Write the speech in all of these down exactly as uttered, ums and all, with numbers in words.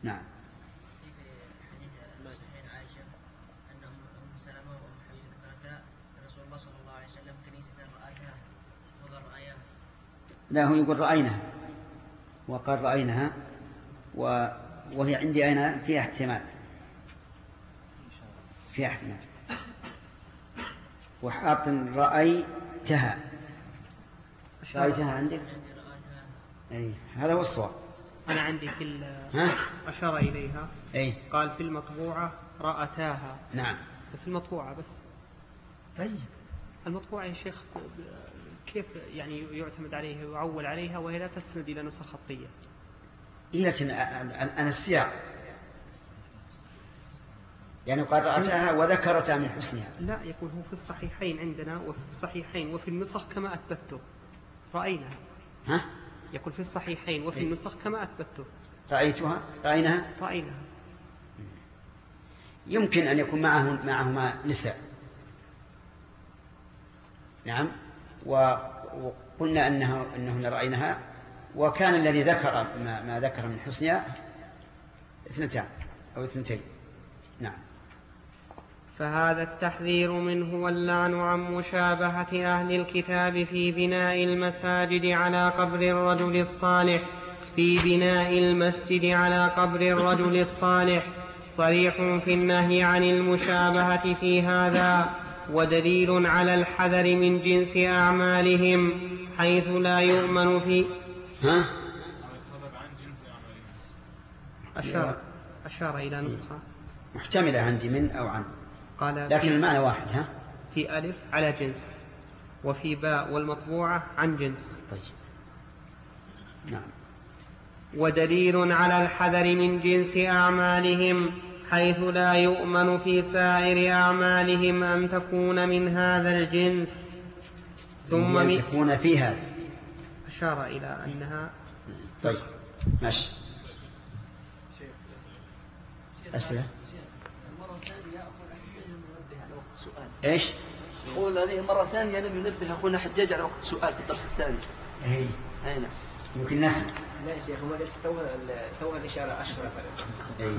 نعم. في حديث صحيح عائشة أن أم سلمة وأم حبيبة ذكرتا رسول الله صلى الله عليه وسلم كنيسة رأتها وقال رأيها. لا، هو يقول رأينها وقال رأينها و... وهي عندي أنا فيها احتمال فيها احتمال وحاط رأيتها. رأيتها عندك؟ أي هذا هو الصواب. أنا عندي في أشار إليها أي قال في المطبوعة رأتاها. نعم في المطبوعة بس. طيب المطبوعة يا شيخ كيف يعني يعتمد عليها ويعول عليها وهي لا تستند إلى نسخ خطية؟ إيه لكن أنا السياق يعني قال رأتها وذكرتها من حسنها. لا، يكون هو في الصحيحين عندنا وفي الصحيحين وفي النسخ كما أثبته رأيناها. ها؟ يقول في الصحيحين وفي النسخ كما أثبته. رأيتها رأيناها رأيناها. يمكن أن يكون معه معهما نساء. نعم. وقلنا أنه أنهن رأيناها وكان الذي ذكر ما, ما ذكر من حسنها اثنتان أو اثنتين. نعم. فهذا التحذير منه واللعن عن مشابهة أهل الكتاب في بناء المساجد على قبر الرجل الصالح في بناء المسجد على قبر الرجل الصالح صريح في النهي عن المشابهة في هذا، ودليل على الحذر من جنس أعمالهم حيث لا يؤمن في ها؟ أشار, أشار إلى نسخة محتملة عندي من أو عن، قال لكن المعنى واحد. ها؟ في ألف على جنس وفي باء والمطبوعة عن جنس. طيب. نعم. ودليل على الحذر من جنس أعمالهم حيث لا يؤمن في سائر أعمالهم أن تكون من هذا الجنس. ثم أن تكون في هذا. أشار إلى أنها. طيب ماشي. أسئلة. المرة الثانية أخونا حجاج ننبه على وقت السؤال. إيش؟ يقول هذه المرة الثانية لم ينبه أخونا حجاج على وقت السؤال في الدرس الثاني. إيه. أين؟ ممكن نسمع. لا يا شيخ، هو ليس توها الإشارة أشرف. إيه.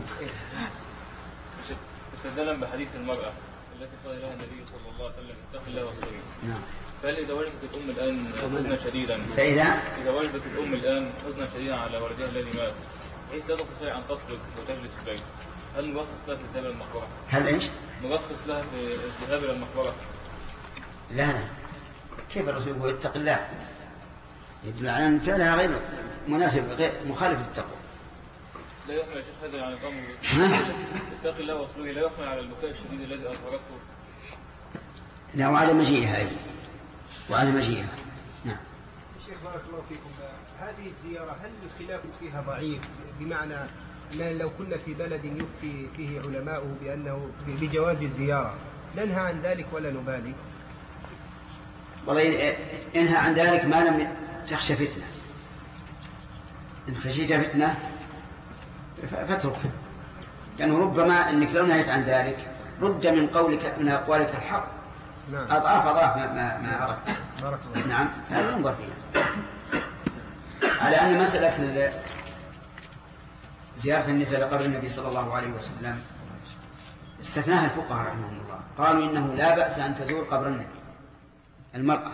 استدلالا بحديث المرأة التي قال لها النبي صلى الله عليه وسلم اتق الله واصبري. نعم. فهل إذا وجدت الأم الآن حزنا شديدا فإذا إذا وجدت الأم الآن حزنا شديدا على ولدها الذي مات إيه لا تستطيع أن تصبر وتجلس في البيت، هل نرخص لها في الذهاب إلى المقبرة؟ هل إيش؟ نرخص لها في الذهاب إلى المقبرة؟ لا لا، كيف الرسول يقول اتق الله؟ يدل على أن فعلها غير مناسب غير مخالف للتقوى. لا يحمل يا شيخ هذا عن الأمر اتق الله واصبري، لا يحمل على البكاء الشديد الذي أظهرته. لا، وعلى مجيئها أيضا وعلى مجيئها. نعم. شيخ بارك الله فيكم، هذه الزيارة هل الخلاف فيها ضعيف؟ بمعنى أن لو كنا في بلد يفتي فيه علماؤه بأنه بجواز الزيارة ننهى عن ذلك ولا نبالي؟ والله انهى عن ذلك ما لم تخشى فتنة. إن خشيت فتنة فاترك، لأنه يعني ربما أنك لو نهيت عن ذلك رد من قولك من أقوالك الحق. نعم. أضعاف أضعاف ما, ما, ما أردت. بارك الله. نعم، هذا ينظر فيها. على أن مسألة زيارة النساء لقبر النبي صلى الله عليه وسلم استثناها الفقهاء رحمهم الله، قالوا إنه لا بأس أن تزور قبر النبي المرأة.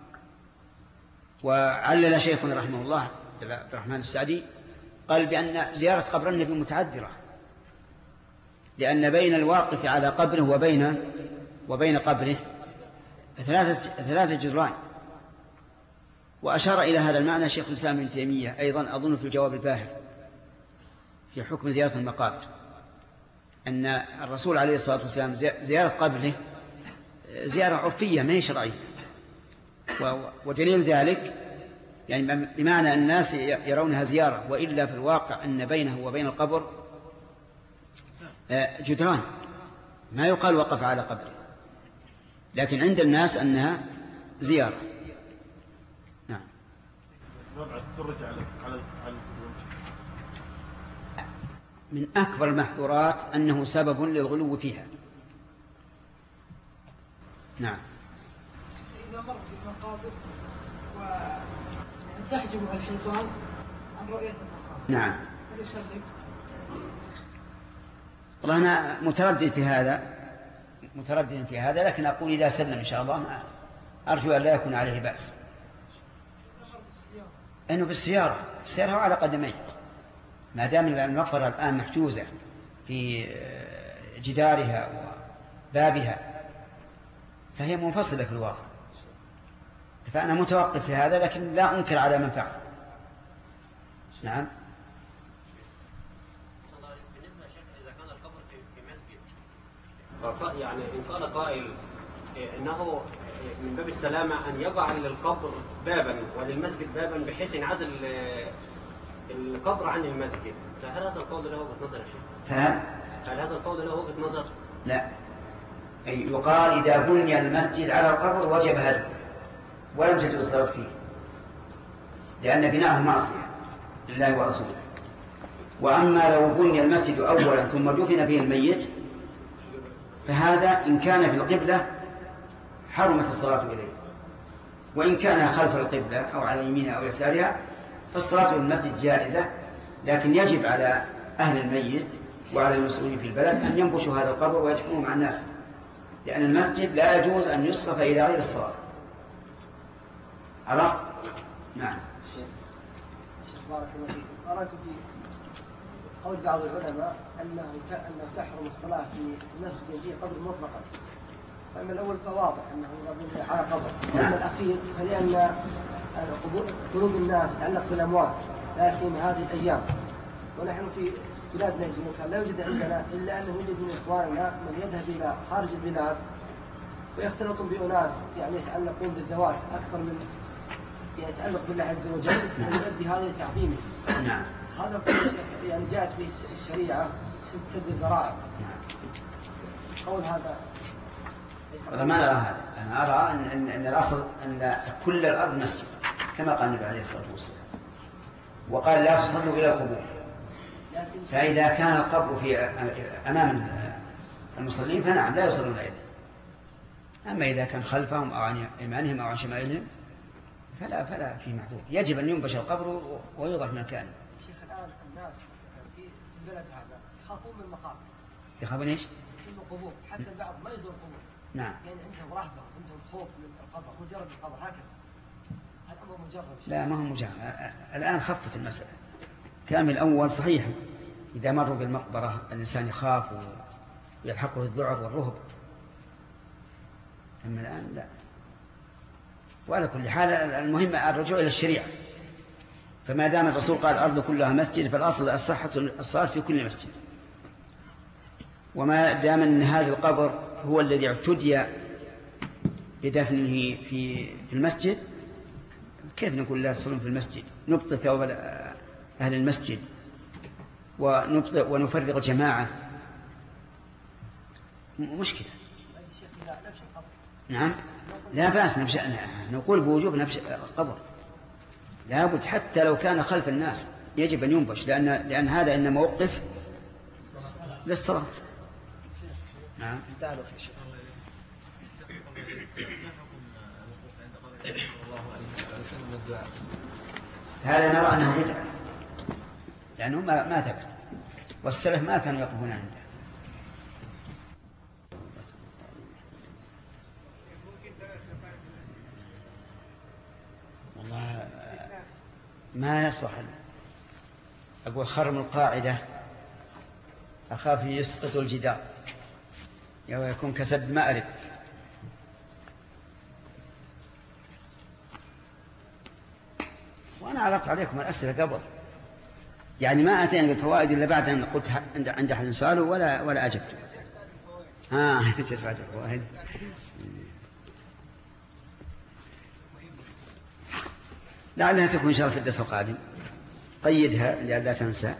وعلل شيخنا رحمه الله عبد الرحمن السعدي قال بأن زيارة قبر النبي متعذرة، لأن بين الواقف على قبره وبين وبين قبره ثلاثة ثلاثة جدران. وأشار إلى هذا المعنى شيخ الإسلام ابن تيمية أيضا أظن في الجواب الباهر في حكم زيارة المقابر، أن الرسول عليه الصلاة والسلام زيارة قبره زيارة عرفية ما هي شرعية. ودليل ذلك يعني بمعنى الناس يرونها زيارة، وإلا في الواقع أن بينه وبين القبر جدران ما يقال وقف على قبره، لكن عند الناس أنها زيارة. نعم. وضع السرج على على على من أكبر المحظورات أنه سبب للغلو فيها. نعم. إذا مر في المقابر وتحجب الحيطان عن رؤية المقابر. نعم. هل يسلم؟ والله أنا متردد في هذا متردد في هذا لكن أقول إذا سلم إن شاء الله ما أرجو أن لا يكون عليه بأس. إنه بالسيارة السيارة على قدمين ما دام المقبرة الآن محجوزة في جدارها وبابها فهي منفصلة في الواقع، فأنا متوقف في هذا لكن لا أنكر على من فعل. نعم. بالنسبة للشيخ إذا كان القبر في مسجد يعني إن قال قائل إنه من باب السلامة أن يجعل للقبر بابا وللمسجد بابا بحيث ينعزل القبر عن المسجد، فهل هذا القول له وجهة نظر يا شيخ؟ هل هذا القول له وجهة نظر؟ لا، أي يقال إذا بني المسجد على القبر وجب هدم ولم تجوز الصلاة فيه لأن بناءه معصية لله ورسوله. وأما لو بني المسجد أولا ثم دفن فيه الميت فهذا إن كان في القبلة حرمت الصلاة إليه، وإن كان خلف القبلة أو على يمينها أو يسارها فالصلاة في المسجد جائزة، لكن يجب على أهل الميت وعلى المسؤولين في البلد أن ينبشوا هذا القبر ويدفنوه مع الناس، لأن المسجد لا يجوز أن يصرف إلى غير الصلاة. عرفت؟ نعم. بارك الله فيكم. أراك في قول بعض العلماء أنه أنه تحرم الصلاة في مسجد فيه قبر مطلقا. فأما الأول فواضح أنه يقبل على قبر، وأما الأخير فلأن قلوب الناس تتعلق بالأموات لا سيما هذه الأيام، ونحن في بلادنا لا يوجد عندنا إلا أنه يوجد من إخواننا من يذهب إلى خارج البلاد ويختلطون بأناس يعني يتعلقون بالذوات أكثر من يتعلق بالله عز وجل ويؤدي هذا لتعظيمه. نعم. هذا يعني جاءت به الشريعة سد الذرائع. قول هذا أنا ما أرى هذا، أنا أرى أن, أن, أن الأصل أن كل الأرض مسجد كما قال النبي عليه الصلاة والسلام، وقال لا تصلوا إلى القبور، فإذا كان القبر في أمام المصلين فنعم لا يصلون إليه، أما إذا كان خلفهم أو عن يمانهم أو عن شمالهم فلا فلا في محذور، يجب أن ينبش القبر ويوضع في مكانه. شيخ الآن الناس في البلد هذا يخافون من المقابر. يخافون إيش؟ من القبور، حتى البعض ما يزور القبور. نعم. يعني عندهم رهبة، عندهم خوف من القبر، مجرد القبر هكذا. الأمر مجرد. لا ما هو مجرد، الآن خفت المسألة. كان الأول صحيح إذا مروا بالمقبرة الإنسان يخاف ويلحقه الذعر والرهب، أما الآن لا. وعلى كل حال المهم الرجوع إلى الشريعة، فما دام الرسول قال الأرض كلها مسجد فالأصل الصحة الصلاة في كل مسجد، وما دام أن هذا القبر هو الذي اعتدي بدفنه في في المسجد كيف نقول لا تصلون في المسجد؟ نبطل ثواب أهل المسجد ونبطل ونفرق الجماعة، مشكلة. نعم لا بأس نبش... نقول بوجوب نبش القبر، لا بد حتى لو كان خلف الناس يجب أن ينبش، لأن لأن هذا إنما وقف للصلاة. نعم. هذا نرى أنه بدعة لأنه ما ما ثبت، والسلف ما كانوا يقفون عنده. والله ما يصلح، أقول خرم القاعدة أخاف يسقط الجدار أو يكون كسب مأرب. وأنا عرضت عليكم الأسئلة قبل، يعني ما أتينا بالفوائد إلا بعد أن قلت عند عند أحد سؤاله ولا ولا أجبت. ها ترفع الفوائد. لعلها تكون إن شاء الله في الدرس القادم، قيدها لئلا تنسى.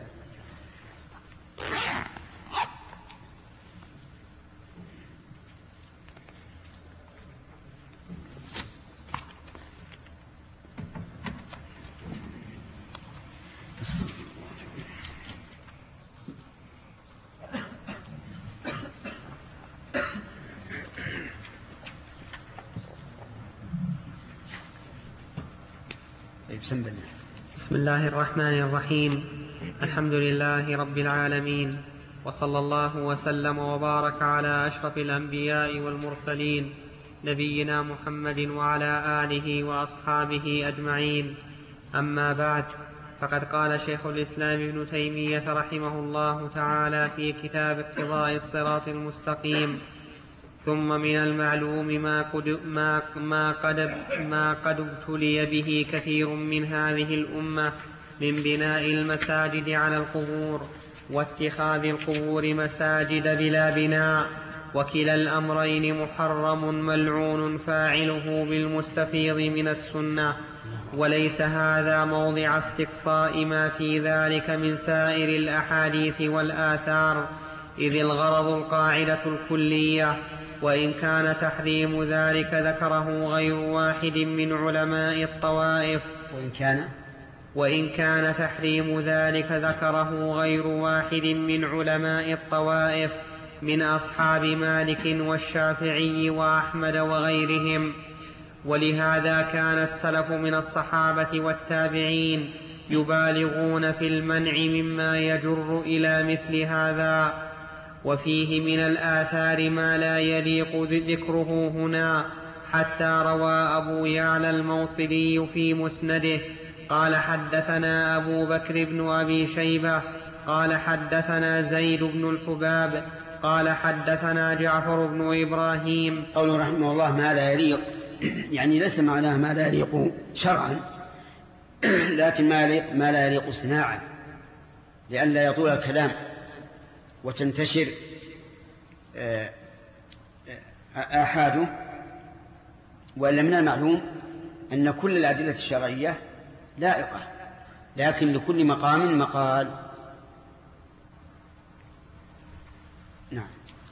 بسم الله الرحمن الرحيم. الحمد لله رب العالمين، وصلى الله وسلم وبارك على أشرف الأنبياء والمرسلين نبينا محمد وعلى آله وأصحابه أجمعين. أما بعد، فقد قال شيخ الإسلام ابن تيمية رحمه الله تعالى في كتاب اقتضاء الصراط المستقيم: ثم من المعلوم ما قد, ما, ما قد, ما قد ابتلي به كثير من هذه الأمة من بناء المساجد على القبور واتخاذ القبور مساجد بلا بناء، وكلا الأمرين محرم ملعون فاعله بالمستفيض من السنة، وليس هذا موضع استقصاء ما في ذلك من سائر الأحاديث والآثار، إذ الغرض القاعدة الكلية. وإن كان تحريم ذلك ذكره غير واحد من علماء الطوائف وإن كان وإن كان تحريم ذلك ذكره غير واحد من علماء الطوائف من أصحاب مالك والشافعي وأحمد وغيرهم. ولهذا كان السلف من الصحابة والتابعين يبالغون في المنع مما يجر إلى مثل هذا. وفيه من الآثار ما لا يليق ذكره هنا، حتى روى أبو يعلى الموصلي في مسنده قال: حدثنا أبو بكر بن أبي شيبة قال حدثنا زيد بن الحباب قال حدثنا جعفر بن إبراهيم. قوله رحمه الله ما لا يليق، يعني ليس معناه ما لا يليق شرعا، لكن ما لا يليق صناعا، لئلا يطول الكلام وتنتشر آحاده. وإلا من المعلوم أن كل الأدلة الشرعية لائقة، لكن لكل مقام مقال. نعم.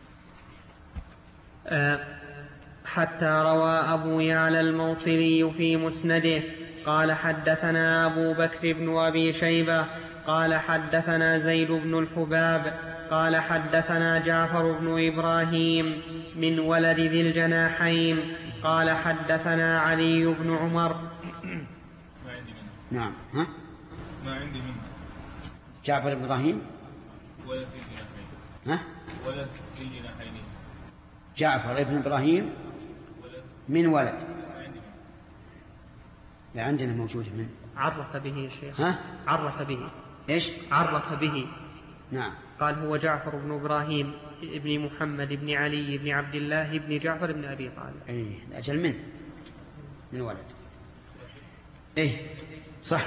أه حتى روى أبو يعلى الموصلي في مسنده قال حدثنا أبو بكر بن أبي شيبة قال حدثنا زيد بن الحباب قال حدثنا جعفر بن إبراهيم من ولد ذي الجناحين قال حدثنا علي بن عمر. ما عندي منه. نعم. ها؟ ما عندي منه. جعفر بن إبراهيم ولد ذي الجناحين. ها؟ ولد ذي الجناحين. جعفر بن إبراهيم ولد. من ولد. ما عندي منه. لا عندنا موجود منه. عرف به يا شيخ. ها؟ عرف به. إيش؟ عرف به. نعم. قال هو جعفر بن إبراهيم ابن محمد بن علي بن عبد الله بن جعفر بن أبي طالب. إيه أجل منه من ولد. إيه صح.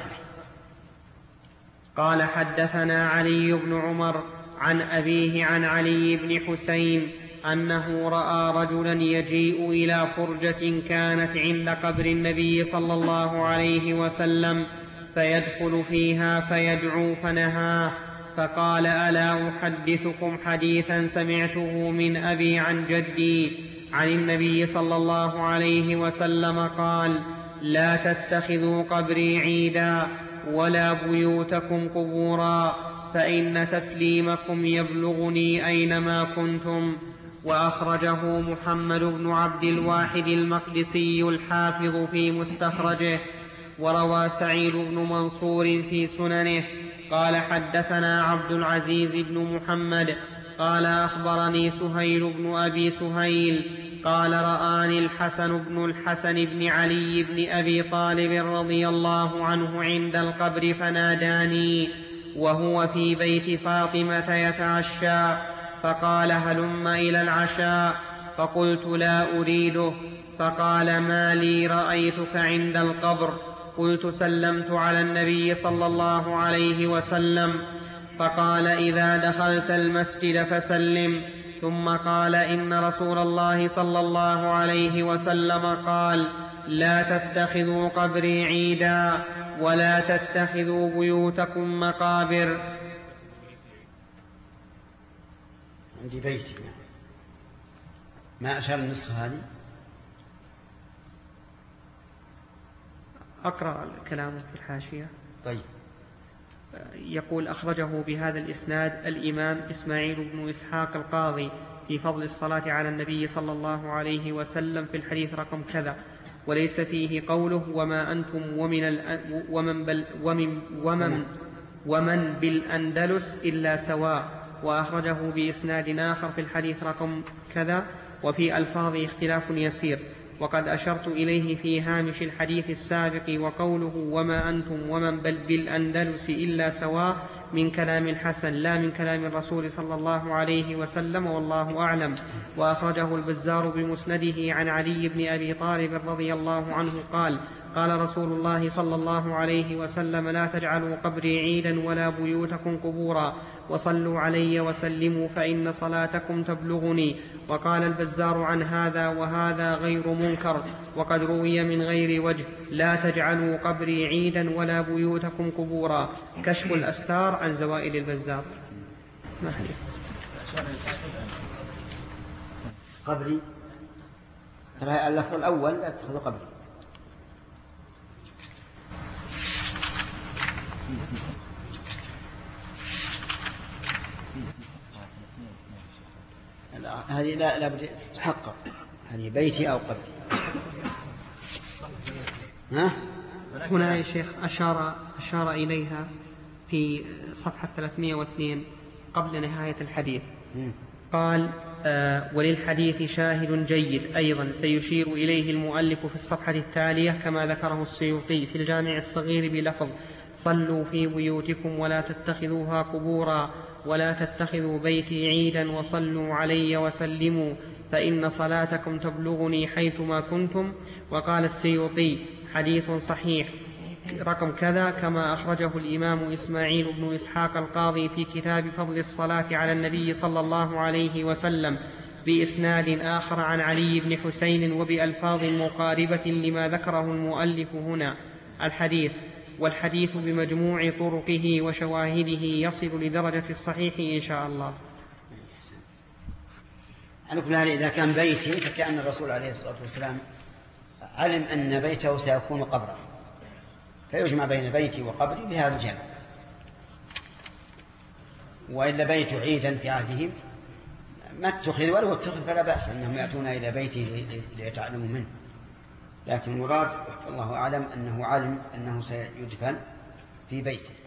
قال حدثنا علي بن عمر عن أبيه عن علي بن حسين أنه رأى رجلا يجيء إلى فرجة كانت عند قبر النبي صلى الله عليه وسلم فيدخل فيها فيدعو فنهاه، فقال: ألا أحدثكم حديثا سمعته من أبي عن جدي عن النبي صلى الله عليه وسلم قال: لا تتخذوا قبري عيدا ولا بيوتكم قبورا، فإن تسليمكم يبلغني أينما كنتم. وأخرجه محمد بن عبد الواحد المقدسي الحافظ في مستخرجه. وروى سعيد بن منصور في سننه قال حدثنا عبد العزيز بن محمد قال أخبرني سهيل بن أبي سهيل قال رآني الحسن بن الحسن بن علي بن أبي طالب رضي الله عنه عند القبر فناداني وهو في بيت فاطمة يتعشى، فقال: هلم إلى العشاء، فقلت: لا أريده. فقال: ما لي رأيتك عند القبر؟ قلت: سلمت على النبي صلى الله عليه وسلم. فقال: إذا دخلت المسجد فسلم. ثم قال: إن رسول الله صلى الله عليه وسلم قال: لا تتخذوا قبري عيدا ولا تتخذوا بيوتكم مقابر. عندي بيتي ما أشار النسخة هذه. أقرأ كلامه في الحاشية. طيب. يقول: أخرجه بهذا الإسناد الإمام إسماعيل بن إسحاق القاضي في فضل الصلاة على النبي صلى الله عليه وسلم في الحديث رقم كذا، وليس فيه قوله وما أنتم ومن, ومن, بل ومن, ومن, ومن بالأندلس إلا سواء، وأخرجه بإسناد آخر في الحديث رقم كذا، وفي ألفاظ اختلاف يسير. وقد أشرت إليه في هامش الحديث السابق، وقوله وما أنتم ومن بل بالأندلس إلا سواء من كلام الحسن لا من كلام الرسول صلى الله عليه وسلم، والله أعلم. وأخرجه البزار بمسنده عن علي بن أبي طالب رضي الله عنه قال قال رسول الله صلى الله عليه وسلم لا تجعلوا قبري عيدا ولا بيوتكم قبورا، وصلوا علي وسلموا فإن صلاتكم تبلغني. وقال البزار عن هذا وهذا غير منكر، وقد روي من غير وجه لا تجعلوا قبري عيدا ولا بيوتكم قبورا. كشف الأستار عن زوائد البزار. قبري ترى اللفظ الأول لا تأخذ قبري. هذه لا لا بد تتحقق، هذه بيتي أو قبري. ها؟ هنا يا شيخ أشار أشار إليها في صفحة ثلاثمائة واثنين قبل نهاية الحديث. قال آه وللحديث شاهد جيد أيضا سيشير إليه المؤلف في الصفحة التالية كما ذكره السيوطي في الجامع الصغير بلفظ صلوا في بيوتكم ولا تتخذوها قبورا ولا تتخذوا بيتي عيدا وصلوا علي وسلموا فإن صلاتكم تبلغني حيثما كنتم. وقال السيوطي حديث صحيح رقم كذا كما أخرجه الإمام إسماعيل بن إسحاق القاضي في كتاب فضل الصلاة على النبي صلى الله عليه وسلم بإسناد آخر عن علي بن حسين وبألفاظ مقاربة لما ذكره المؤلف هنا الحديث. والحديث بمجموع طرقه وشواهده يصل لدرجة الصحيح إن شاء الله. على كل حال إذا كان بيتي فكأن الرسول عليه الصلاة والسلام علم أن بيته سيكون قبرا، فيجمع بين بيتي وقبري بهذا الجمع. وإلا بيت عيدا في عهدهم ما اتخذ ولو اتخذ فلا بأس أنهم يأتون إلى بيتي ليتعلموا منه، لكن المراد الله أعلم أنه علم أنه سيدفن في بيته.